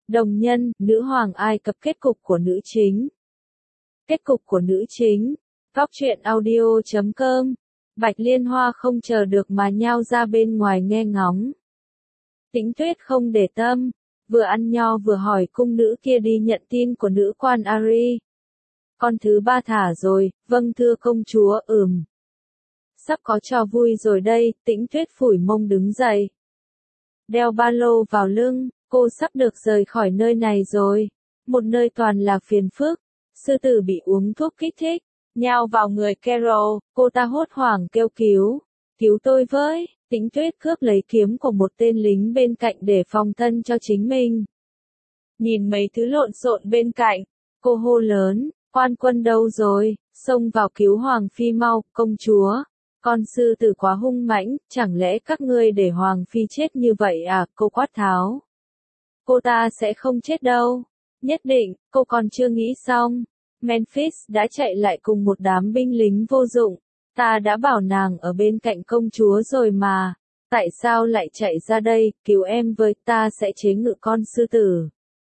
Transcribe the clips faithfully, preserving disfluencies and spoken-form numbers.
Đồng nhân, nữ hoàng Ai Cập kết cục của nữ chính. Kết cục của nữ chính. Góc truyện audio chấm com. Bạch Liên Hoa không chờ được mà nhao ra bên ngoài nghe ngóng. Tĩnh Tuyết không để tâm, vừa ăn nho vừa hỏi cung nữ kia đi nhận tin của nữ quan Ari. Con thứ ba thả rồi, vâng thưa công chúa, ừm. Sắp có trò vui rồi đây, Tĩnh Tuyết phủi mông đứng dậy. Đeo ba lô vào lưng, cô sắp được rời khỏi nơi này rồi. Một nơi toàn là phiền phức. Sư tử bị uống thuốc kích thích, nhào vào người Carol, cô ta hốt hoảng kêu cứu. Cứu tôi với, Tĩnh Tuyết cướp lấy kiếm của một tên lính bên cạnh để phòng thân cho chính mình. Nhìn mấy thứ lộn xộn bên cạnh, cô hô lớn, quan quân đâu rồi, xông vào cứu Hoàng Phi mau, công chúa. Con sư tử quá hung mãnh, chẳng lẽ các ngươi để Hoàng Phi chết như vậy à, cô quát tháo. Cô ta sẽ không chết đâu. Nhất định, cô còn chưa nghĩ xong. Memphis đã chạy lại cùng một đám binh lính vô dụng. Ta đã bảo nàng ở bên cạnh công chúa rồi mà. Tại sao lại chạy ra đây, cứu em với, ta sẽ chế ngự con sư tử.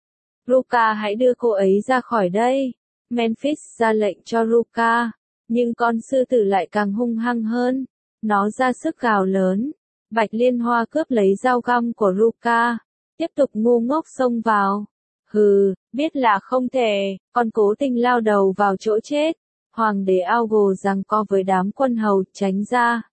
Ruka hãy đưa cô ấy ra khỏi đây. Memphis ra lệnh cho Ruka. Nhưng con sư tử lại càng hung hăng hơn. Nó ra sức gào lớn. Bạch Liên Hoa cướp lấy dao găm của Ruka. Tiếp tục ngu ngốc xông vào. Hừ, biết là không thể, còn cố tình lao đầu vào chỗ chết. Hoàng đế ao gồ giằng co với đám quân hầu, tránh ra.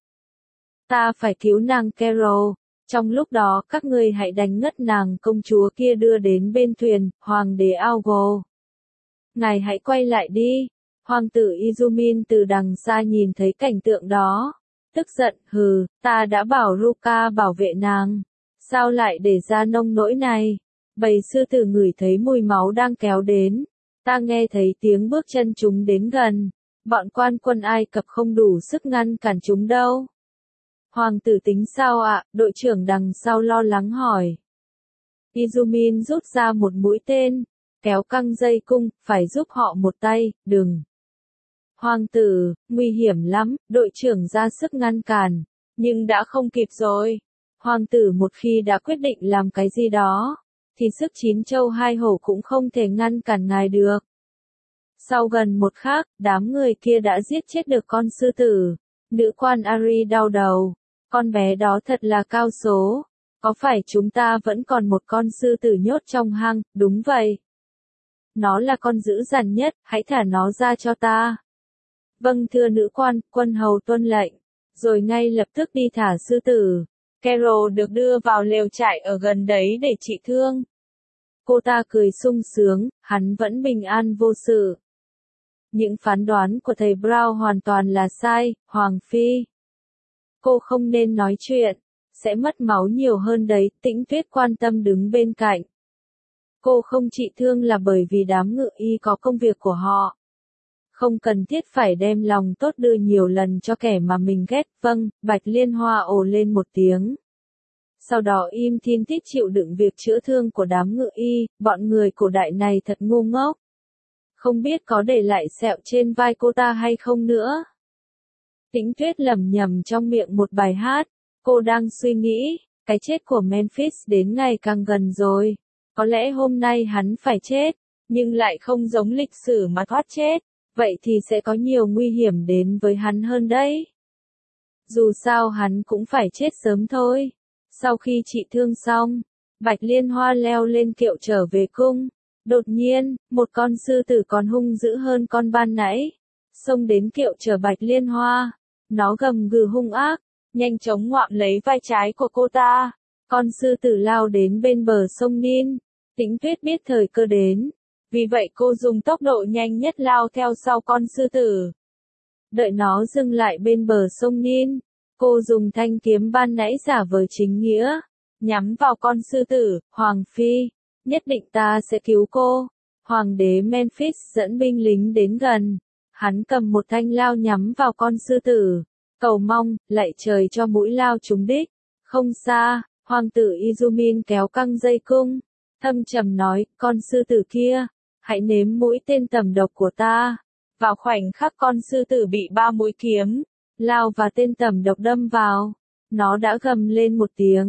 Ta phải cứu nàng Carol. Trong lúc đó các ngươi hãy đánh ngất nàng công chúa kia đưa đến bên thuyền, hoàng đế ao gồ. Ngài hãy quay lại đi. Hoàng tử Izumin từ đằng xa nhìn thấy cảnh tượng đó. Tức giận, hừ, ta đã bảo Ruka bảo vệ nàng. Sao lại để ra nông nỗi này? Bầy sư tử ngửi thấy mùi máu đang kéo đến. Ta nghe thấy tiếng bước chân chúng đến gần. Bọn quan quân Ai Cập không đủ sức ngăn cản chúng đâu. Hoàng tử tính sao ạ? Đội trưởng đằng sau lo lắng hỏi. Izumin rút ra một mũi tên, kéo căng dây cung, phải giúp họ một tay, đừng. Hoàng tử, nguy hiểm lắm, đội trưởng ra sức ngăn cản, nhưng đã không kịp rồi. Hoàng tử một khi đã quyết định làm cái gì đó, thì sức chín châu hai hổ cũng không thể ngăn cản ngài được. Sau gần một khắc, đám người kia đã giết chết được con sư tử. Nữ quan Ari đau đầu. Con bé đó thật là cao số. Có phải chúng ta vẫn còn một con sư tử nhốt trong hang? Đúng vậy. Nó là con dữ dằn nhất, hãy thả nó ra cho ta. Vâng thưa nữ quan, quân hầu tuân lệnh. Rồi ngay lập tức đi thả sư tử. Carol được đưa vào lều trại ở gần đấy để trị thương. Cô ta cười sung sướng, hắn vẫn bình an vô sự. Những phán đoán của thầy Brown hoàn toàn là sai, Hoàng Phi. Cô không nên nói chuyện, sẽ mất máu nhiều hơn đấy, Tĩnh Tuyết quan tâm đứng bên cạnh. Cô không trị thương là bởi vì đám ngự y có công việc của họ. Không cần thiết phải đem lòng tốt đưa nhiều lần cho kẻ mà mình ghét, vâng, Bạch Liên Hoa ồ lên một tiếng. Sau đó im thin thít chịu đựng việc chữa thương của đám ngự y, bọn người cổ đại này thật ngu ngốc. Không biết có để lại sẹo trên vai cô ta hay không nữa. Tĩnh Tuyết lẩm nhẩm trong miệng một bài hát, cô đang suy nghĩ, cái chết của Memphis đến ngày càng gần rồi. Có lẽ hôm nay hắn phải chết, nhưng lại không giống lịch sử mà thoát chết, vậy thì sẽ có nhiều nguy hiểm đến với hắn hơn đấy. Dù sao hắn cũng phải chết sớm thôi. Sau khi trị thương xong, Bạch Liên Hoa leo lên kiệu trở về cung. Đột nhiên, một con sư tử còn hung dữ hơn con ban nãy. Xông đến kiệu chở Bạch Liên Hoa. Nó gầm gừ hung ác, nhanh chóng ngoạm lấy vai trái của cô ta. Con sư tử lao đến bên bờ sông Nin. Tĩnh Tuyết biết thời cơ đến. Vì vậy cô dùng tốc độ nhanh nhất lao theo sau con sư tử. Đợi nó dừng lại bên bờ sông Nin. Cô dùng thanh kiếm ban nãy giả vờ chính nghĩa. Nhắm vào con sư tử, Hoàng Phi. Nhất định ta sẽ cứu cô. Hoàng đế Memphis dẫn binh lính đến gần. Hắn cầm một thanh lao nhắm vào con sư tử. Cầu mong, lạy trời cho mũi lao trúng đích. Không xa, hoàng tử Izumin kéo căng dây cung. Thâm trầm nói, con sư tử kia, hãy nếm mũi tên tầm độc của ta. Vào khoảnh khắc con sư tử bị ba mũi kiếm, lao và tên tầm độc đâm vào. Nó đã gầm lên một tiếng.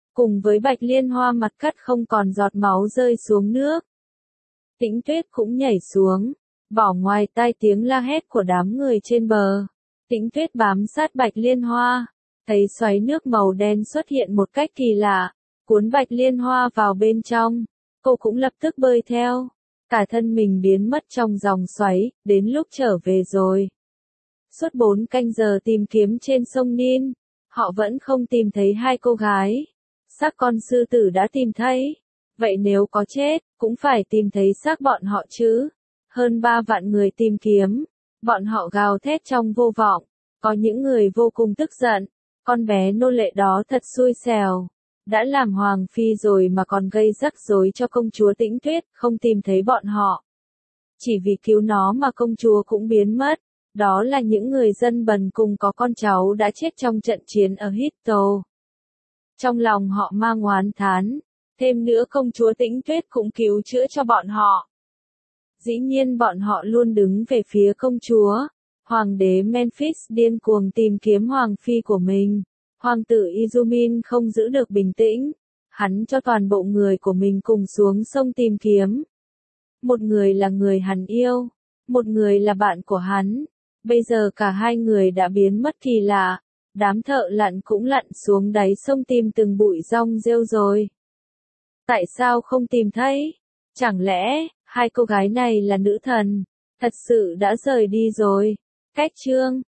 cùng với Bạch Liên Hoa mặt cắt không còn giọt máu rơi xuống nước. Tĩnh Tuyết cũng nhảy xuống, bỏ ngoài tai tiếng la hét của đám người trên bờ. Tĩnh Tuyết bám sát Bạch Liên Hoa, thấy xoáy nước màu đen xuất hiện một cách kỳ lạ, cuốn Bạch Liên Hoa vào bên trong. Cô cũng lập tức bơi theo, cả thân mình biến mất trong dòng xoáy, đến lúc trở về rồi. Suốt bốn canh giờ tìm kiếm trên sông Nin, họ vẫn không tìm thấy hai cô gái. Xác con sư tử đã tìm thấy, vậy nếu có chết, cũng phải tìm thấy xác bọn họ chứ. Hơn ba vạn người tìm kiếm, bọn họ gào thét trong vô vọng, có những người vô cùng tức giận, con bé nô lệ đó thật xui xẻo, đã làm hoàng phi rồi mà còn gây rắc rối cho công chúa Tĩnh Tuyết, không tìm thấy bọn họ. Chỉ vì cứu nó mà công chúa cũng biến mất, đó là những người dân bần cùng có con cháu đã chết trong trận chiến ở Hitto. Trong lòng họ mang oán thán, thêm nữa công chúa Tĩnh Tuyết cũng cứu chữa cho bọn họ. Dĩ nhiên bọn họ luôn đứng về phía công chúa. Hoàng đế Memphis điên cuồng tìm kiếm hoàng phi của mình. Hoàng tử Izumin không giữ được bình tĩnh. Hắn cho toàn bộ người của mình cùng xuống sông tìm kiếm. Một người là người hắn yêu, một người là bạn của hắn. Bây giờ cả hai người đã biến mất kỳ lạ. Đám thợ lặn cũng lặn xuống đáy sông tìm từng bụi rong rêu rồi. Tại sao không tìm thấy? Chẳng lẽ, hai cô gái này là nữ thần, thật sự đã rời đi rồi? Cách chương